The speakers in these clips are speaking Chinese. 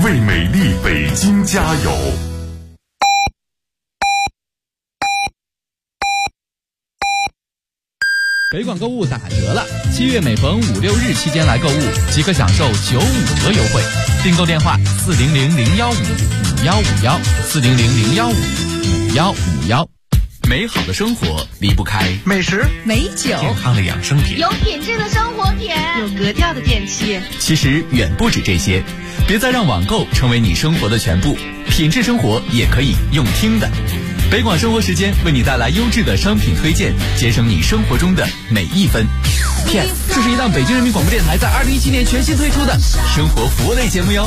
为美丽北京加油。 北广购物打折了，7月每逢5、6日期间来购物，即可享受95折优惠。订购电话400-015-5151，400-015-5151。美好的生活离不开美食、 美酒、 健康的养生品， 有品质的生活品， 有格调的电器。 其实远不止这些，别再让网购成为你生活的全部，品质生活也可以用听的。北广生活时间为你带来优质的商品推荐，节省你生活中的每一分。Yes， 这是一档北京人民广播电台在2017年全新推出的生活服务类节目哟。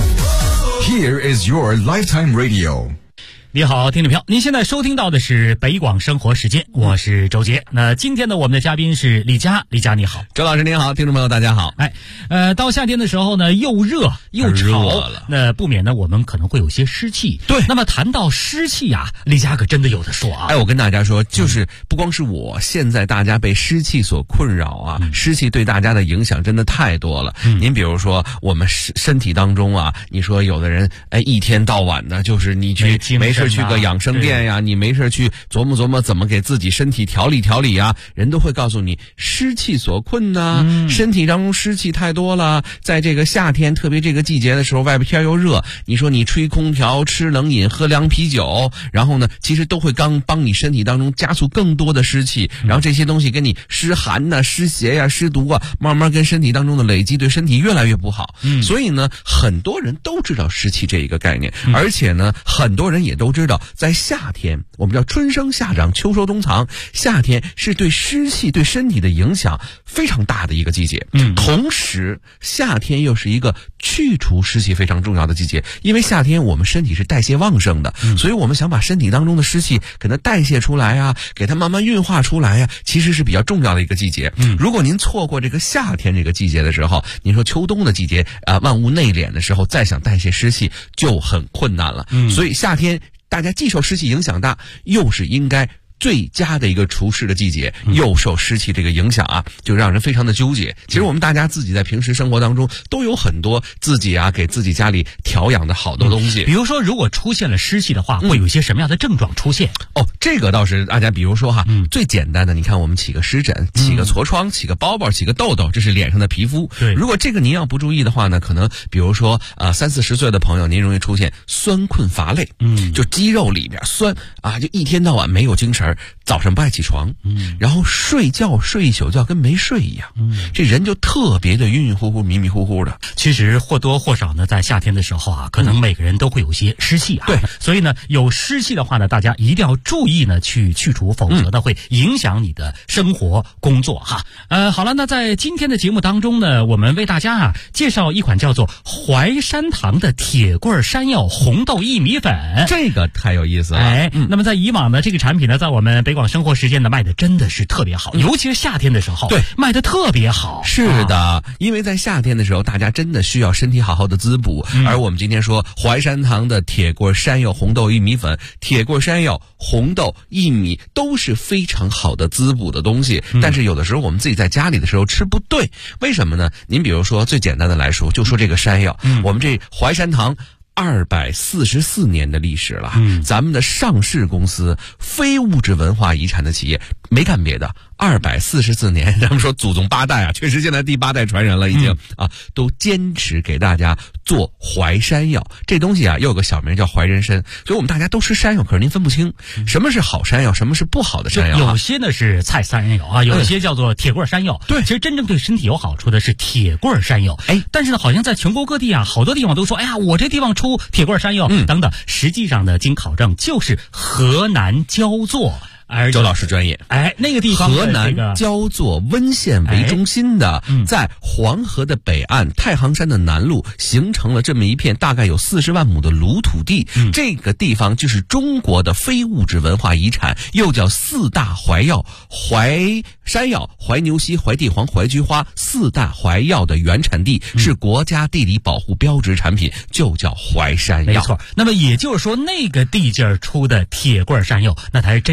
Here is your lifetime radio。 你好，听众朋友，您现在收听到的是北广生活时间，我是周杰。那今天呢，我们的嘉宾是李佳，李佳你好。 周老师您好，听众朋友大家好。 到夏天的时候呢，又热又潮，那不免呢我们可能会有些湿气。 对， 那么谈到湿气啊，李佳可真的有的说啊。 我跟大家说，就是不光是我，现在大家被湿气所困扰啊，湿气对大家的影响真的太多了。您比如说我们身体当中啊，你说有的人一天到晚的就是你去没事去个养生店呀，你没事去琢磨琢磨怎么给自己身体调理调理啊，人都会告诉你湿气所困呐，身体当中湿气太多了，在这个夏天特别这个季节的时候，外边天又热，你说你吹空调、吃冷饮、喝凉啤酒，然后呢其实都会帮你身体当中加速更多的湿气，然后这些东西跟你湿寒呐、湿邪呀、湿毒啊，慢慢跟身体当中的累积，对身体越来越不好。所以呢很多人都知道湿气这一个概念，而且呢很多人也都知道在夏天，我们叫春生夏长秋收冬藏，夏天是对湿气对身体的影响非常大的一个季节。同时夏天又是一个去除湿气非常重要的季节，因为夏天我们身体是代谢旺盛的，所以我们想把身体当中的湿气给它代谢出来啊，给它慢慢运化出来啊，其实是比较重要的一个季节。如果您错过这个夏天这个季节的时候，您说秋冬的季节万物内敛的时候，再想代谢湿气就很困难了。所以夏天大家既受湿气影响大，又是应该最佳的一个除湿的季节，又受湿气这个影响啊，就让人非常的纠结。其实我们大家自己在平时生活当中都有很多自己给自己家里调养的好多东西。 比如说如果出现了湿气的话，会有一些什么样的症状出现？ 这个倒是大家比如说最简单的，你看我们起个湿疹、起个痤疮、起个包包、起个痘痘，这是脸上的皮肤。 对， 如果这个您要不注意的话呢，可能比如说30、40岁的朋友，您容易出现酸困乏累，就肌肉里边酸啊，就一天到晚没有精神，早上不爱起床，然后睡觉睡一宿觉跟没睡一样，这人就特别的晕晕乎乎、迷迷糊糊的。 其实或多或少呢，在夏天的时候可能每个人都会有些湿气对， 所以呢，有湿气的话呢，大家一定要注意呢去除，否则呢会影响你的生活工作好了，那在今天的节目当中呢，我们为大家介绍一款叫做淮山堂的铁棍山药红豆薏米粉， 这个太有意思了。 那么在以往呢，这个产品呢，在我们北广生活时间呢卖的真的是特别好，尤其是夏天的时候，对，卖的特别好。 是的，因为在夏天的时候，大家真的需要身体好好的滋补。而我们今天说淮山堂的铁棍山药红豆薏米粉，铁棍山药、红豆、薏米都是非常好的滋补的东西。但是有的时候我们自己在家里的时候吃不对，为什么呢？您比如说最简单的来说，就说这个山药，我们这淮山堂244年的历史了，咱们的上市公司非物质文化遗产的企业，没干别的，244年，咱们说祖宗8代确实现在第8代传人了，已经都坚持给大家做淮山药。这东西又有个小名叫淮人参，所以我们大家都吃山药，可是您分不清什么是好山药，什么是不好的山药。 有些呢是菜山药有一些叫做铁棍山药。对，其实真正对身体有好处的是铁棍山药。但是呢，好像在全国各地好多地方都说，我这地方出铁棍山药等等，实际上呢，经考证就是河南焦作。 周老师专业。 那个地方河南焦作温县为中心的，在黄河的北岸太行山的南麓形成了这么一片大概有40万亩的卤土地。这个地方就是中国的非物质文化遗产，又叫4大淮药：淮山药、淮牛膝、淮地黄、淮菊花，4大淮药的原产地，是国家地理保护标志产品，就叫淮山药。 没错。那么也就是说，那个地界出的铁棍山药，那才是真正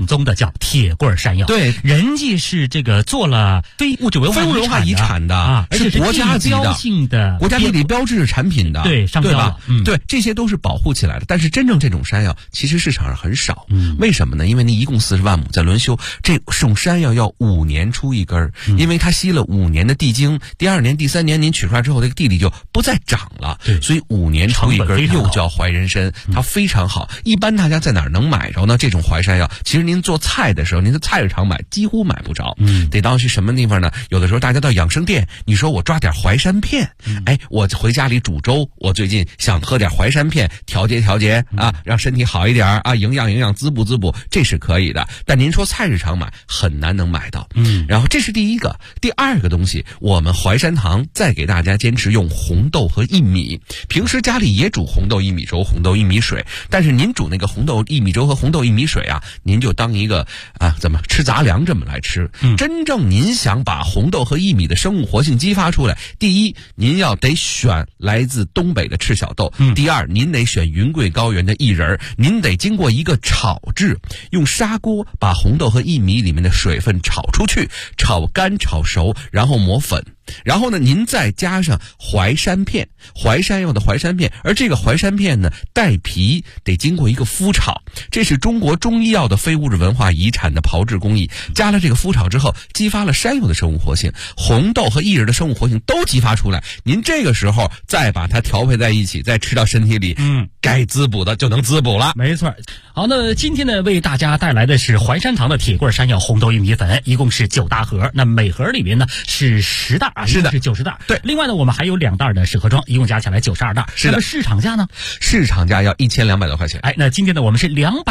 正宗的叫铁棍山药。 对， 人家是这个做了非物质文化遗产的啊， 而且是国家级的标性的国家地理标志产品的， 对，上标了。 对，这些都是保护起来的。但是真正这种山药其实市场上很少。为什么呢？因为你一共40万亩在轮休，这种山药要5年出一根，因为它吸了5年的地精，第2年、第3年您取出来之后，这个地里就不再长了。所以5年出一根，又叫怀人参，它非常好。一般大家在哪儿能买着呢？这种淮山药，其实您做菜的时候，您在菜市场买几乎买不着。得到去什么地方呢？有的时候大家到养生店，你说我抓点淮山片，我回家里煮粥，我最近想喝点淮山片，调节啊，让身体好一点啊，营养滋补，这是可以的。但您说菜市场买很难能买到。然后这是第一个。第二个东西，我们淮山堂再给大家坚持用红豆和薏米。平时家里也煮红豆薏米粥、红豆薏米水，但是您煮那个红豆薏米粥和红豆薏米水啊，您就当一个怎么吃杂粮这么来吃。真正您想把红豆和薏米的生物活性激发出来，第一，您要得选来自东北的赤小豆；第二，您得选云贵高原的薏仁，您得经过一个炒制，用砂锅把红豆和薏米里面的水分炒出去，炒干炒熟，然后磨粉。然后呢，您再加上淮山片，淮山药的淮山片，而这个淮山片呢，带皮得经过一个麸炒，这是中国中医药的非物质文化遗产的炮制工艺。加了这个麸炒之后，激发了山药的生物活性，红豆和薏仁的生物活性都激发出来。您这个时候再把它调配在一起，再吃到身体里，该滋补的就能滋补了。 没错。好，那今天呢，为大家带来的是淮山堂的铁棍山药红豆薏米粉，一共是9大盒，那每盒里面呢是10袋。 是的， 是90袋。 对， 另外呢，我们还有2袋的适合装，一共加起来92袋。 是的。 那么市场价呢？ 市场价要1200多块钱。 那今天呢，我们是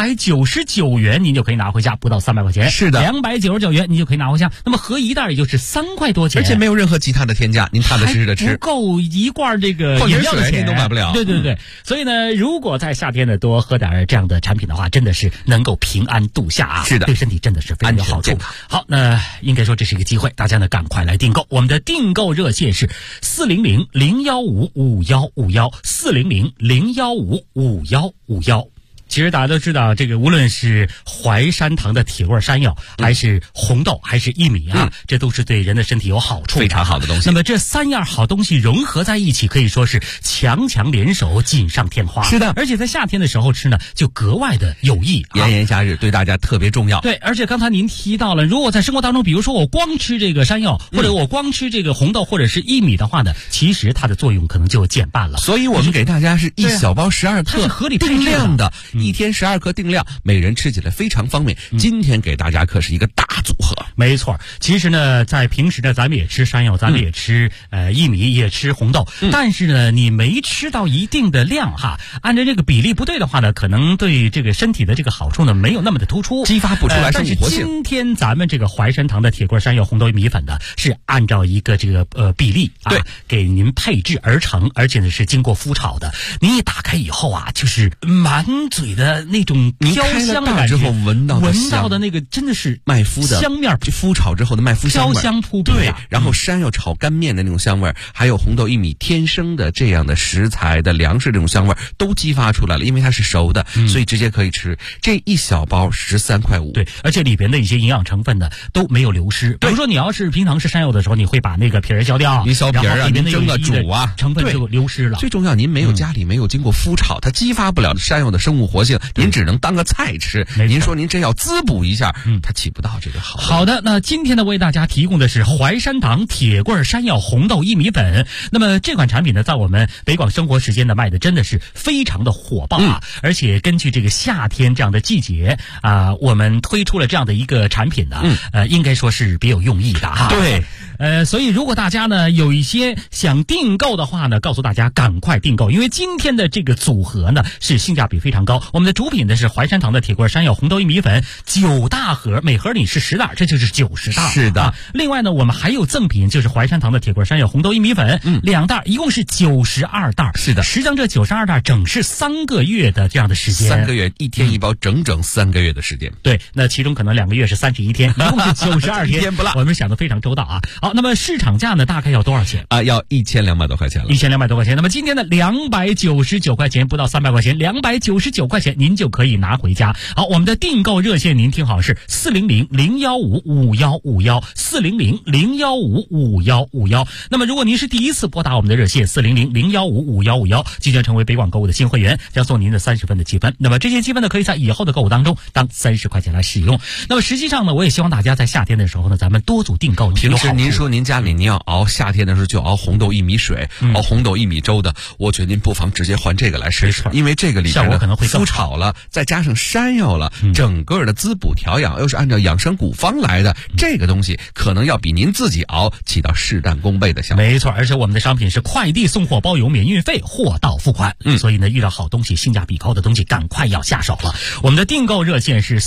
299元，您就可以拿回家，不到300块钱。 是的 ，299元您就可以拿回家。那么合一袋也就是3块多钱， 而且没有任何其他的添加，您踏踏实实的吃， 不够一罐这个饮料的钱您都买不了。 对。所以呢，如果在夏天呢多喝点这样的产品的话，真的是能够平安度夏啊。 是的， 对身体真的是非常有好处。好，那应该说这是一个机会，大家呢赶快来订购。我们的订购热线是400-015-5151，400-015-5151。其实大家都知道，这个无论是淮山堂的铁棍山药，还是红豆，还是薏米啊，这都是对人的身体有好处的， 非常好的东西。 那么这3样好东西融合在一起，可以说是强联手，锦上添花。 是的， 而且在夏天的时候吃呢，就格外的有益。 炎炎夏日对大家特别重要。 对，而且刚才您提到了，如果在生活当中，比如说我光吃这个山药，或者我光吃这个红豆或者是薏米的话呢，其实它的作用可能就减半了。 所以我们给大家是一小包12克， 它是合理定量的。一天12克定量，每人吃起来非常方便。今天给大家可是一个大组合。 没错，其实呢，在平时呢，咱们也吃山药，咱们也吃薏米，也吃红豆，但是呢，你没吃到一定的量哈，按照这个比例不对的话呢，可能对这个身体的这个好处呢，没有那么的突出， 激发不出来生物活性。 但是今天咱们这个淮山堂的铁棍山药红豆米粉呢，是按照一个这个比例啊，给您配制而成，而且呢是经过麸炒的。您一打开以后啊，就是满嘴的那种飘香的感觉， 之后闻到的那个真的是麦麸的香面， 麸炒之后的麦麸香味， 飘香扑鼻。 对，然后山药炒干面的那种香味，还有红豆薏米天生的这样的食材的粮食这种香味都激发出来了，因为它是熟的，所以直接可以吃。这一小包13.5块。 对，而且里边的一些营养成分呢都没有流失。比如说你要是平常吃山药的时候，你会把那个皮儿削掉， 你削皮儿啊，您蒸个煮啊， 成分就流失了。 最重要，您家里没有经过麸炒，它激发不了山药的生物活性，您只能当个菜吃。您说您真要滋补一下，它起不到这个好。 好的，那今天呢为大家提供的是淮山堂铁棍山药红豆薏米粉。那么这款产品呢，在我们北广生活时间呢卖的真的是非常的火爆啊！而且根据这个夏天这样的季节啊，我们推出了这样的一个产品呢，应该说是别有用意的哈。 对。 所以如果大家呢有一些想订购的话呢，告诉大家赶快订购，因为今天的这个组合呢是性价比非常高。我们的主品呢是淮山堂的铁棍山药红豆薏米粉9大盒，每盒里是10袋，这就是90袋。 是的。 另外呢，我们还有赠品，就是淮山堂的铁棍山药红豆薏米粉2袋，一共是92袋。 是的。 实际上这92袋整是3个月的这样的时间 ，3个月一天一包，整整3个月的时间。 对，那其中可能2个月是31天，一共是92天， 一天不落。 我们想得非常周到啊。好。 好，那么市场价呢，大概要多少钱啊？要1200多块钱了 ，1200多块钱。那么今天的299块钱，不到300块钱，299块钱您就可以拿回家。好，我们的订购热线您听好是400-015-5151，400-015-5151。那么如果您是第一次拨打我们的热线400-015-5151，即将成为北网购物的新会员，将送您的30分的积分。那么这些积分呢，可以在以后的购物当中当30块钱来使用。那么实际上呢，我也希望大家在夏天的时候呢，咱们多组订购。 平时您说您家里您要熬夏天的时候就熬红豆薏米水，熬红豆薏米粥的，我觉得您不妨直接换这个来试试，因为这个里边效果可能会麸炒了，再加上山药了，整个的滋补调养又是按照养生古方来的，这个东西可能要比您自己熬起到事半功倍的效果。 没错，而且我们的商品是快递送货包邮免运费，货到付款。所以呢，遇到好东西、性价比高的东西，赶快要下手了。我们的订购热线是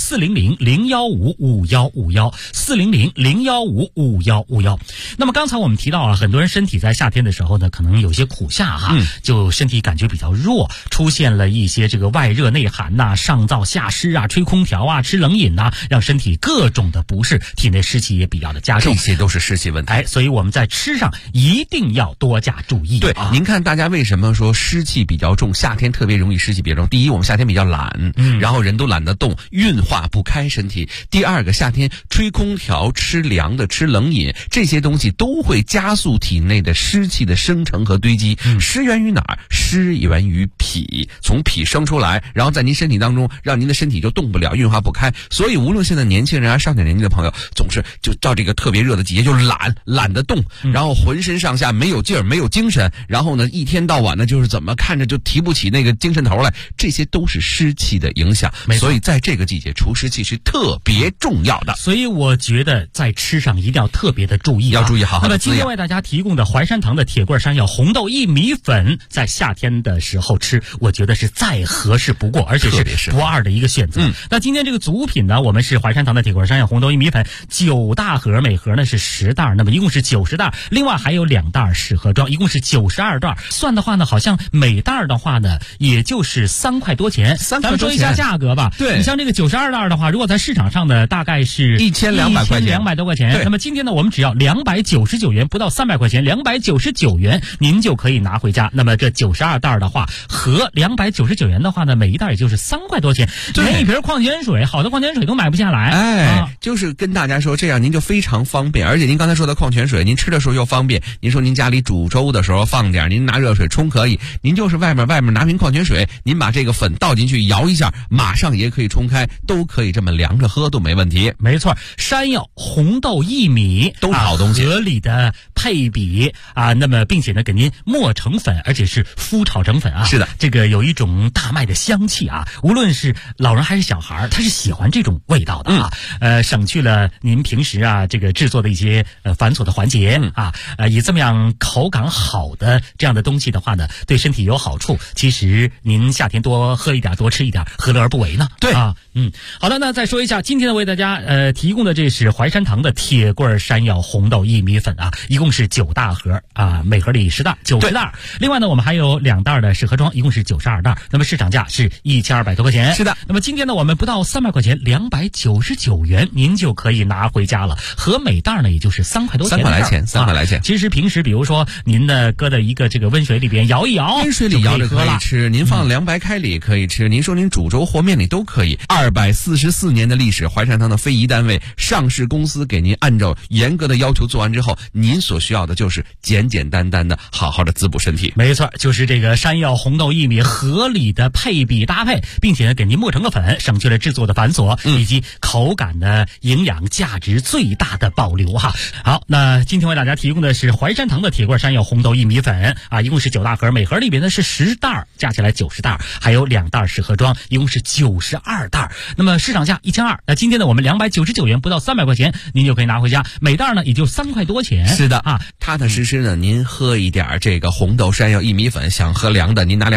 400-015-5151，400-015-5151。那么刚才我们提到啊，很多人身体在夏天的时候呢，可能有些苦夏哈，就身体感觉比较弱，出现了一些这个外热内寒呐、上燥下湿啊、吹空调啊、吃冷饮呐，让身体各种的不适，体内湿气也比较的加重， 这些都是湿气问题。 所以我们在吃上一定要多加注意。 对，您看大家为什么说湿气比较重，夏天特别容易湿气比较重？第一，我们夏天比较懒，然后人都懒得动，运化不开身体。第二个，夏天吹空调、吃凉的、吃冷饮，这些东西都会加速体内的湿气的生成和堆积。湿源于哪儿？湿源于脾，从脾生出来，然后在您身体当中，让您的身体就动不了，运化不开。所以无论现在年轻人啊、上点年纪的朋友，总是就到这个特别热的季节就懒得动，然后浑身上下没有劲儿、没有精神，然后呢一天到晚呢就是怎么看着就提不起那个精神头来，这些都是湿气的影响。所以在这个季节除湿气是特别重要的。 所以我觉得在吃上一定要特别的注意， 要注意好好的。 那么今天为大家提供的淮山堂的铁棍山药红豆薏米粉，在夏天的时候吃，我觉得是再合适不过，而且是不二的一个选择。那今天这个组品呢，我们是淮山堂的铁棍山药红豆薏米粉9大盒，每盒呢是10袋，那么一共是90袋，另外还有2袋适盒装，一共是92袋。算的话呢，好像每袋的话呢，也就是3块多钱。咱们说一下价格吧。 对， 你像这个92袋的话，如果在市场上呢，大概是 1200块钱 ，1200多块钱。那么今天呢，我们只要299元，不到300块钱，299元您就可以拿回家。那么这92袋的话，和299元的话呢，每一袋也就是3块多钱，连一瓶矿泉水，好的矿泉水都买不下来。 就是跟大家说，这样您就非常方便，而且您刚才说的矿泉水，您吃的时候又方便。您说您家里煮粥的时候放点，您拿热水冲可以，您就是外面拿瓶矿泉水，您把这个粉倒进去摇一下，马上也可以冲开，都可以这么凉着喝都没问题。 没错，山药、红豆、薏米都是好东西， 合理的配比啊，那么并且呢给您磨成粉，而且是麸炒成粉啊。 是的， 这个有一种大麦的香气啊，无论是老人还是小孩，他是喜欢这种味道的啊。省去了您平时啊这个制作的一些繁琐的环节以这么样口感好的这样的东西的话呢，对身体有好处。其实您夏天多喝一点，多吃一点，何乐而不为呢？ 对好的，那再说一下，今天呢为大家提供的这是淮山堂的铁棍山药红豆薏米粉啊，一共是9大盒啊，每盒里10袋，90袋。另外呢，我们还有2袋的适盒装，一共是92袋。那么市场价是1200多块钱。 是的。 那么今天呢，我们不到300块钱，299元您就可以拿回家了，和每袋呢也就是3块多钱。 3块来钱。 其实平时比如说您呢搁在一个这个温水里边摇一摇， 温水里摇着可以吃，您放凉白开里也可以吃，您说您煮粥和面里都可以。244年的历史，淮山堂的非遗单位上市公司给您按照严格的要求做完之后，您所需要的就是简简单单的好好的滋补身体。 没错，就是这个山药红豆薏米合理的配比搭配，并且呢给您磨成个粉，省去了制作的繁琐，以及口感的营养价值最大的保留哈。好，那今天为大家提供的是淮山堂的铁棍山药红豆薏米粉啊，一共是9大盒，每盒里边呢是10袋，加起来90袋，还有2袋适合装，一共是92袋。那么市场价1200，那今天呢我们299元，不到300块钱您就可以拿回家，每袋呢也就3块多钱。 是的啊，踏踏实实呢您喝一点这个红豆山药薏米粉，想喝凉的您拿200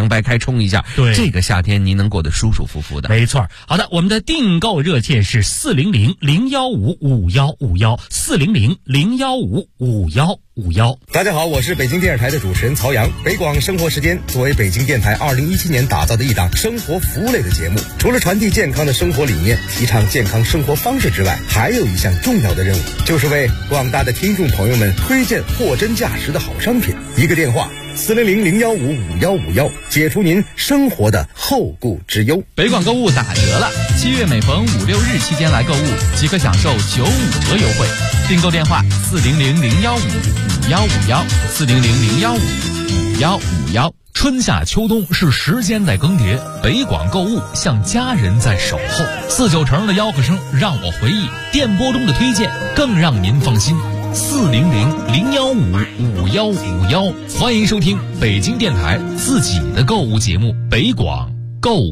白开冲一下， 对， 这个夏天您能过得舒舒服服的。 没错。好的，我们的订购热线是400-015-5151，400-015-5151。 大家好，我是北京电视台的主持人曹阳。北广生活时间作为北京电台2017年打造的一档生活服务类的节目，除了传递健康的生活理念，提倡健康生活方式之外，还有一项重要的任务，就是为广大的听众朋友们推荐货真价实的好商品。一个电话400-015-5151，解除您生活的后顾之忧。 北广购物打折了，7月每逢5、6日期间来购物，即可享受95折优惠。订购电话400-015-5151，400-015-5151。春夏秋冬是时间在更迭，北广购物像家人在守候。49成的吆喝声让我回忆，电波中的推荐更让您放心。400-015-5151，欢迎收听北京电台自己的购物节目《北广购物》。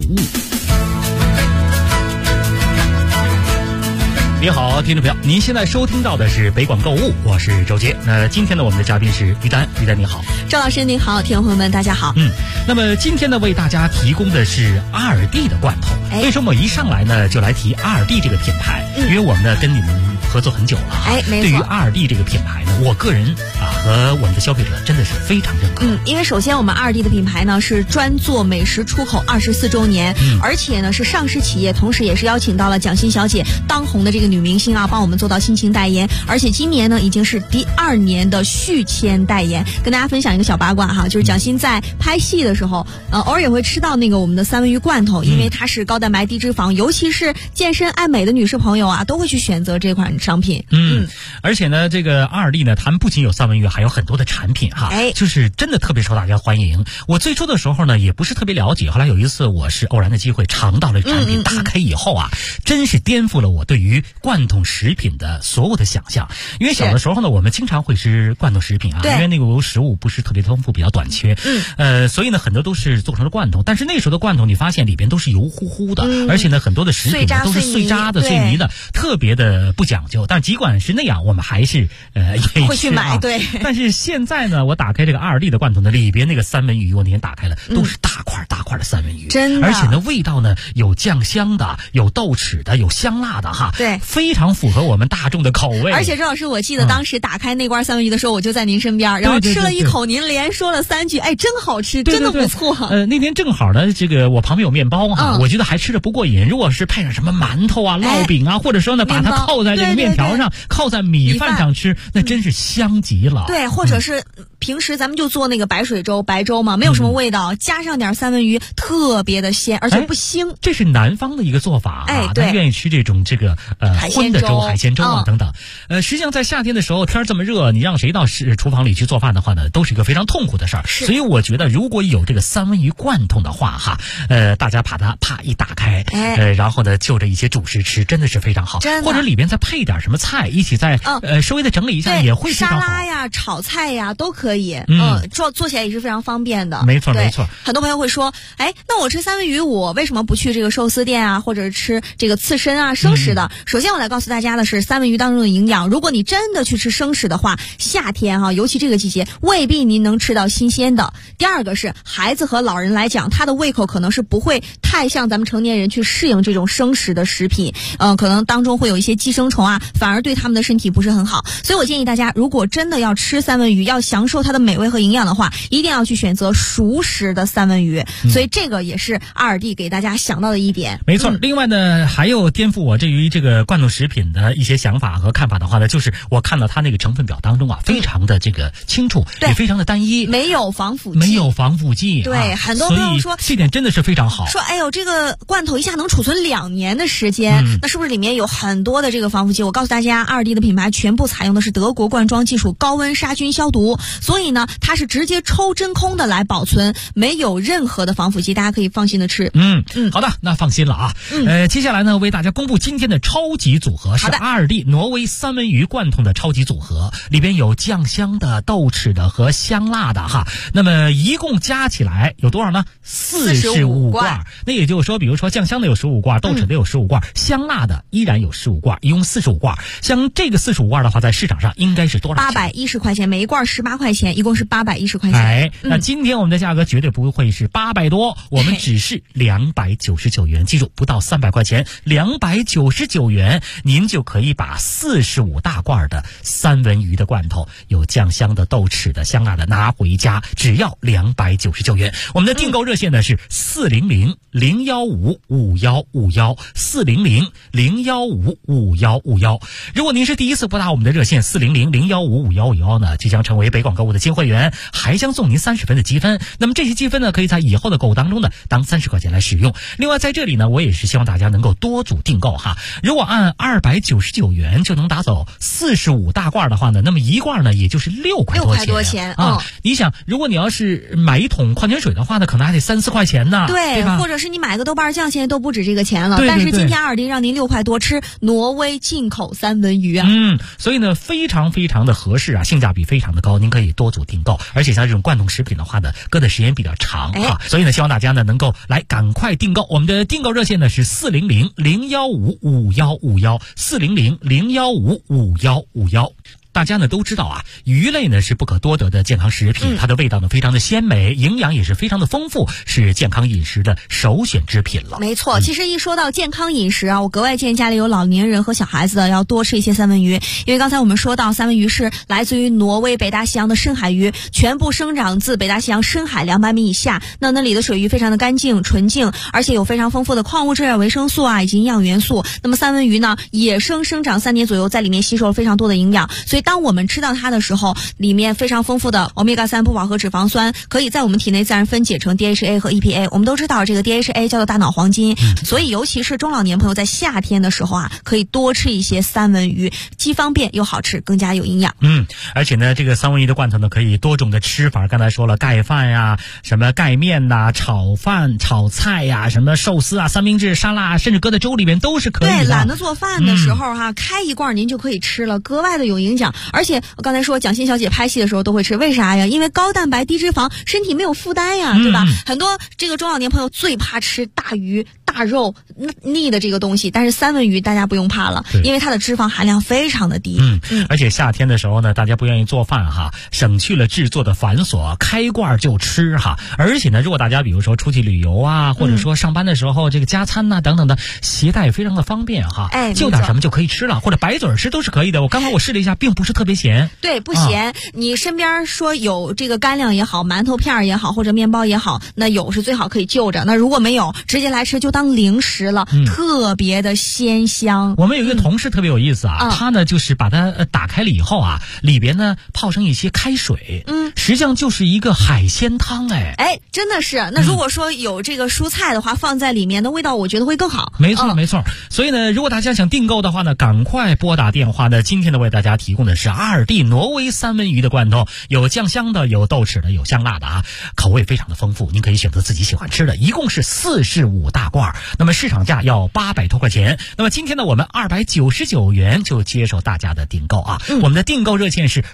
你好，听众朋友，您现在收听到的是北广购物，我是周杰。那今天呢，我们的嘉宾是于丹，于丹你好。 赵老师您好，听众朋友们大家好。 那么今天呢，为大家提供的是阿尔蒂的罐头。为什么我一上来呢就来提阿尔蒂这个品牌？因为我们呢跟你们合作很久了。 没错。 对于阿尔蒂这个品牌呢，我个人和我们的消费者真的是非常认可。 因为首先我们阿尔蒂的品牌呢是专做美食出口24周年，而且呢是上市企业，同时也是邀请到了蒋欣小姐当红的这个女明星帮我们做到心情代言，而且今年呢已经是第2年的续签代言。跟大家分享一个小八卦哈，就是蒋欣在拍戏的时候，偶尔也会吃到那个我们的三文鱼罐头，因为它是高蛋白低脂肪，尤其是健身爱美的女士朋友都会去选择这款商品。 而且呢，这个阿尔蒂呢，他们不仅有三文鱼，还有很多的产品就是真的特别受大家欢迎。我最初的时候呢，也不是特别了解，后来有一次我是偶然的机会尝到了产品，打开以后真是颠覆了我对于罐头食品的所有的想象。因为小的时候呢，我们经常会吃罐头食品因为那个食物不是特别丰富，比较短缺，所以呢很多都是做成了罐头。但是那时候的罐头你发现里边都是油乎乎的，而且呢很多的食品都是碎渣的、碎泥的，特别的不讲究。但尽管是那样，我们还是会去买。对。 但是现在呢，我打开这个阿尔蒂的罐头呢，里边那个三文鱼我那天打开了，都是大块大块的三文鱼， 真的。 而且呢味道呢有酱香的，有豆豉的，有香辣的对， 非常符合我们大众的口味。 而且周老师，我记得当时打开那罐三文鱼的时候，我就在您身边，然后吃了一口，您连说了3句，真好吃，真的不错。 那天正好呢，这个我旁边有面包我觉得还吃着不过瘾。如果是配上什么馒头烙饼或者说呢把它扣在这个面条上，靠在米饭上吃，那真是香极了。 对，或者是平时咱们就做那个白水粥、白粥嘛，没有什么味道，加上点三文鱼，特别的鲜，而且不腥。 这是南方的一个做法对， 他愿意吃这种荤的粥、海鲜粥等等。实际上在夏天的时候，天这么热，你让谁到厨房里去做饭的话呢，都是一个非常痛苦的事儿。所以我觉得如果有这个三文鱼罐头的话大家把它一打开，然后呢就着一些主食吃，真的是非常好。或者里边再配点什么菜，一起再稍微的整理一下，也会非常好。 沙拉呀、炒菜呀都可以。做起来也是非常方便的。 没错没错。 很多朋友会说，那我吃三文鱼，我为什么不去这个寿司店或者吃这个刺身生食的？首先我来告诉大家的是三文鱼当中的营养。如果你真的去吃生食的话，夏天尤其这个季节，未必您能吃到新鲜的。第二个是孩子和老人来讲，他的胃口可能是不会太像咱们成年人去适应这种生食的食品，可能当中会有一些寄生虫反而对他们的身体不是很好。所以我建议大家，如果真的要吃三文鱼，要享受它的美味和营养的话，一定要去选择熟食的三文鱼。所以这个也是阿尔蒂给大家想到的一点。 没错。另外呢，还有颠覆我对于这个罐头食品的一些想法和看法的话呢，就是我看到它那个成分表当中非常的这个清楚，也非常的单一， 没有防腐剂。对，很多朋友说这点真的是非常好。 说这个罐头一下能储存2年的时间，那是不是里面有很多的这个防腐剂？我告诉大家，阿尔蒂的品牌全部采用的是德国罐装技术，高温杀菌消毒，所以呢它是直接抽真空的来保存，没有任何的防腐剂，大家可以放心的吃。 好的，那放心了接下来呢为大家公布今天的超级组合，是阿尔蒂挪威三文鱼罐头的超级组合，里边有酱香的、豆豉的和香辣的那么一共加起来有多少呢？45罐。那也就是说，比如说酱香的有15罐，豆豉的有15罐，香辣的依然有15罐，一共45罐。像这个45罐的话，在市场上应该是多少钱？ 810块钱，每一罐18块钱。 钱，一共是810块钱。 哎，那今天我们的价格绝对不会是800多，我们只是299元。记住，不到300块钱，299元，您就可以把45大罐的三文鱼的罐头，有酱香的、豆豉的、香辣的拿回家，只要299元。我们的订购热线呢是400-015-5151，400-015-5151。如果您是第一次拨打我们的热线400-015-5151呢，即将成为北广购物的金会员，还将送您30分的积分。那么这些积分呢，可以在以后的购物当中呢，当30块钱来使用。另外在这里呢，我也是希望大家能够多组订购哈。如果按299元就能打走45大罐的话呢，那么一罐呢也就是6块多钱啊。你想，如果你要是买一桶矿泉水的话呢，可能还得3-4块钱呢，对吧？ 或者是你买个豆瓣酱，现在都不止这个钱了。 对， 但是今天2D让您6块多吃挪威进口三文鱼啊。 所以呢非常非常的合适啊，性价比非常的高，您可以多组订购。而且像这种罐头食品的话呢，搁的时间比较长啊，所以呢希望大家呢能够来赶快订购。我们的订购热线呢是400-015-5151，400-015-5151。大家呢都知道啊，鱼类呢是不可多得的健康食品，它的味道呢非常的鲜美，营养也是非常的丰富，是健康饮食的首选之品了。 没错，其实一说到健康饮食啊，我格外建议家里有老年人和小孩子的要多吃一些三文鱼，因为刚才我们说到三文鱼是来自于挪威北大西洋的深海鱼，全部生长自北大西洋深海200米以下，那里的水域非常的干净纯净，而且有非常丰富的矿物质、维生素啊以及营养元素。那么三文鱼呢，野生生长3年左右，在里面吸收了非常多的营养，所以当我们吃到它的时候，里面非常丰富的欧米伽3不饱和脂肪酸可以在我们体内自然分解成 DHA 和 EPA。 我们都知道这个 DHA 叫做大脑黄金，所以尤其是中老年朋友在夏天的时候啊，可以多吃一些三文鱼，既方便又好吃，更加有营养。 而且呢这个三文鱼的罐头呢可以多种的吃法，刚才说了盖饭呀、什么盖面呐、炒饭、炒菜呀、什么寿司啊、三明治、沙拉，甚至搁在粥里面都是可以的。 对，懒得做饭的时候开一罐您就可以吃了，格外的有营养。而且我刚才说蒋欣小姐拍戏的时候都会吃，为啥呀？因为高蛋白低脂肪，身体没有负担呀，对吧？很多这个中老年朋友最怕吃大鱼大肉腻的这个东西，但是三文鱼大家不用怕了，因为它的脂肪含量非常的低。 而且夏天的时候呢，大家不愿意做饭哈，省去了制作的繁琐，开罐就吃哈。而且呢，如果大家比如说出去旅游啊，或者说上班的时候这个加餐呐、等等的，携带非常的方便哈。就点什么就可以吃了，或者白嘴吃都是可以的。我刚刚我试了一下，并不是特别咸。 对，不咸。你身边说有这个干粮也好，馒头片也好，或者面包也好，那有是最好可以就着。那如果没有，直接来吃就当零食了，特别的鲜香。 我们有一个同事特别有意思啊，他呢就是把它打开了以后啊，里边呢泡上一些开水，实际上就是一个海鲜汤。 真的是。那如果说有这个蔬菜的话，放在里面的味道我觉得会更好。 没错没错。所以呢，如果大家想订购的话呢，赶快拨打电话呢。今天呢为大家提供的是2D挪威三文鱼的罐头，有酱香的，有豆豉的，有香辣的啊，口味非常的丰富，您可以选择自己喜欢吃的，一共是45大罐，那么市场价要800多块钱。那么今天呢我们299元就接受大家的订购啊。我们的订购热线是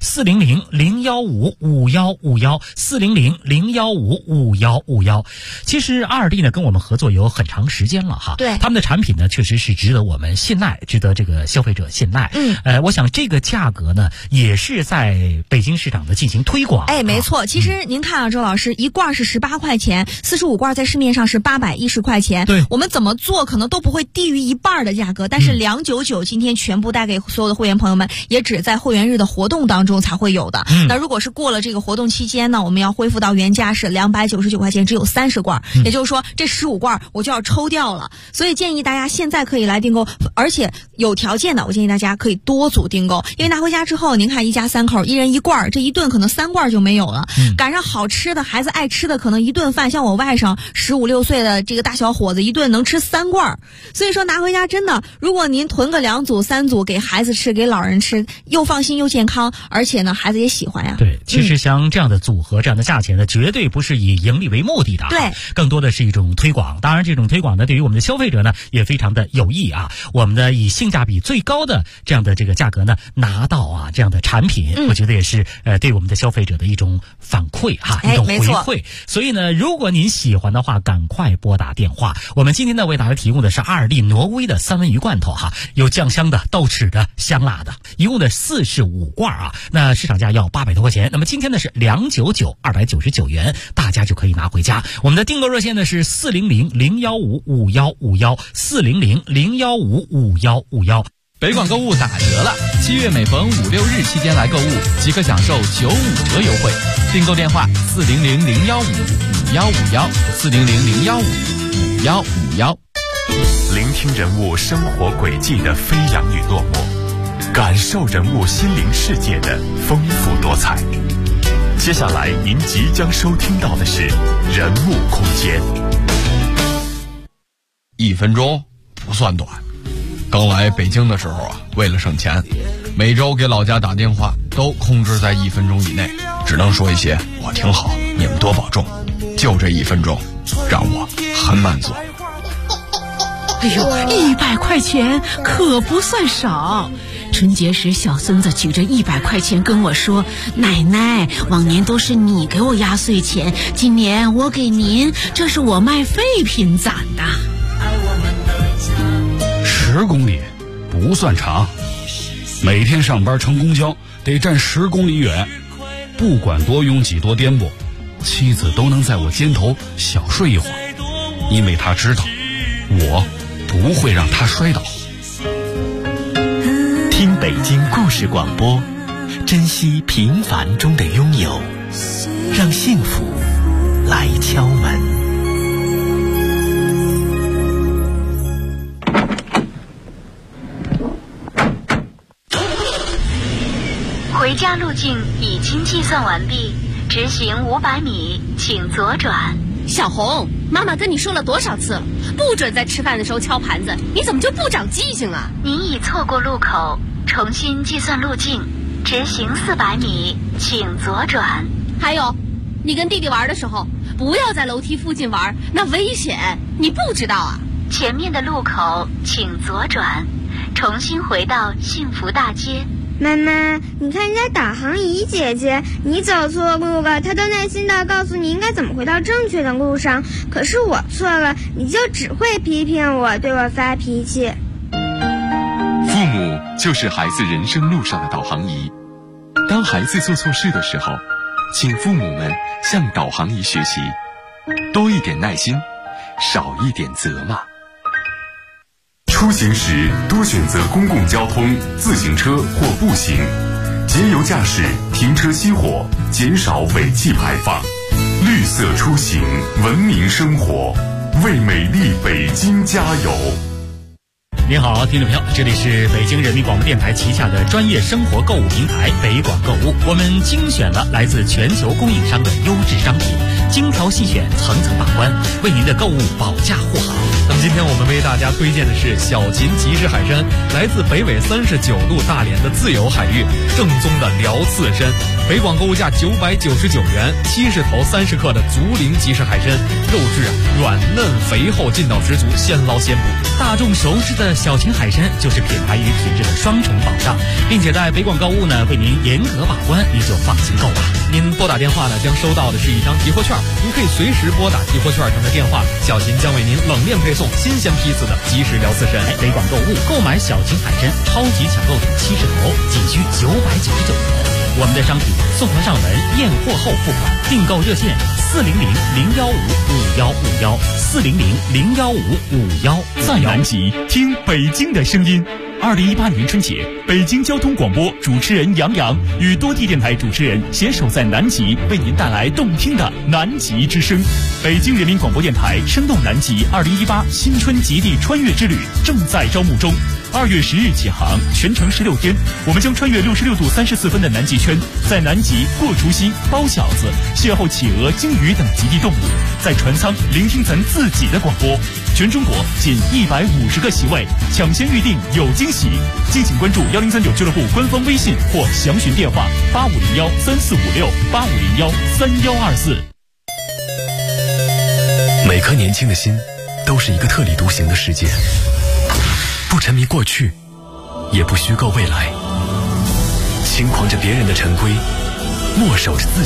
400-015-5151，400-015-5151。其实2D呢跟我们合作有很长时间了哈， 对， 他们的产品呢确实是值得我们信赖，值得这个消费者信赖。我想这个价格呢也是在北京市场的进行推广。 没错。其实您看啊，周老师，一罐是18块钱，45罐在市面上是810块钱。 对， 我们怎么做可能都不会低于一半的价格，但是299今天全部带给所有的会员朋友们，也只在会员日的活动当中才会有的。那如果是过了这个活动期间呢，我们要恢复到原价是299块钱，只有30罐，也就是说这15罐我就要抽掉了。所以建议大家现在可以来订购，而且有条件的，我建议大家可以多组订购，因为拿回家之后，您看一家3口，一人1罐，这一顿可能3罐就没有了。赶上好吃的，孩子爱吃的，可能一顿饭，像我外甥15、16岁的这个大小伙子，一顿能吃3罐。所以说拿回家真的，如果您囤个2组、3组给孩子吃，给老人吃，又放心又健康，而且呢孩子也喜欢呀。 对，其实像这样的组合、这样的价钱呢，绝对不是以盈利为目的的， 对， 更多的是一种推广。当然这种推广呢，对于我们的消费者呢也非常的有益啊。我们呢以性价比最高的这样的这个价格呢拿到这样的产品，我觉得也是对我们的消费者的一种反馈一种回馈。所以呢，如果您喜欢的话，赶快拨打电话。我们我们今天呢为大家提供的是阿尔利挪威的三文鱼罐头哈，有酱香的、豆豉的、香辣的，一共的4式5罐啊。那市场价要800多块钱，那么今天呢是299 299元，大家就可以拿回家。我们的订购热线呢是400-015-5151 400-015-5151。 北广购物打折了，7月每逢5、6日期间来购物，即可享受95折优惠。订购电话400-015-5151 400-015-5151。 聆听人物生活轨迹的飞扬与落寞，感受人物心灵世界的丰富多彩。接下来您即将收听到的是人物空间。 1分钟不算短。刚来北京的时候啊，为了省钱，每周给老家打电话都控制在1分钟以内，只能说一些我挺好，你们多保重。就这1分钟，让我很满足。 哎呦，100块钱可不算少。春节时，小孙子举着100块钱跟我说：“奶奶，往年都是你给我压岁钱，今年我给您，这是我卖废品攒的。 ”10公里不算长，每天上班乘公交得站10公里远，不管多拥挤多颠簸，妻子都能在我肩头小睡一会儿，因为她知道我不会让她摔倒。 听北京故事广播，珍惜平凡中的拥有，让幸福来敲门。 回家路径已经计算完毕，直行500米，请左转。 小红，妈妈跟你说了多少次了，不准在吃饭的时候敲盘子，你怎么就不长记性啊？ 您已错过路口，重新计算路径，直行400米，请左转。 还有，你跟弟弟玩的时候，不要在楼梯附近玩，那危险，你不知道啊？ 前面的路口请左转，重新回到幸福大街。 妈妈，你看人家导航仪姐姐，你走错路了，她都耐心地告诉你应该怎么回到正确的路上。可是我错了，你就只会批评我，对我发脾气。 父母就是孩子人生路上的导航仪。当孩子做错事的时候，请父母们向导航仪学习，多一点耐心，少一点责骂。 出行时多选择公共交通、自行车或步行，节油驾驶，停车熄火，减少尾气排放。绿色出行，文明生活，为美丽北京加油！ 您好，听众朋友，这里是北京人民广播电台旗下的专业生活购物平台北广购物。我们精选了来自全球供应商的优质商品，精挑细选，层层把关，为您的购物保驾护航。 那么今天我们为大家推荐的是小秦集市海参，来自北纬39度大连的自由海域，正宗的辽刺参。北广购物价999元，70头30克的竹林集市海参，肉质软嫩肥厚，劲道十足，现捞现捕。 大众熟知的小秦海参就是品牌与品质的双重保障，并且在北广购物呢为您严格把关，您就放心购吧。 您拨打电话呢将收到的是一张集货券，您可以随时拨打集货券上的电话，小秦将为您冷链配送新鲜批次的即食辽刺参。 北广购物购买小秦海参超级抢购70头，仅需999元。我们的商品送货上门，验货后付款。订购热线400-015-5151 400-015-5151。 在南极听北京的声音。2018年春节，北京交通广播主持人杨洋与多地电台主持人携手在南极，为您带来动听的南极之声。北京人民广播电台生动南极2018新春极地穿越之旅正在招募中。2月10日起航，全程16天，我们将穿越66度34分的南极圈，在南极过除夕、包饺子、邂逅企鹅、鲸鱼等极地动物，在船舱聆听咱自己的广播。全中国仅150个席位，抢先预定有惊喜。敬请关注1039俱乐部官方微信或详询电话8501-3456 8501-3124。 每颗年轻的心都是一个特立独行的世界，不沉迷过去，也不虚构未来，轻狂着别人的陈规，默守着自己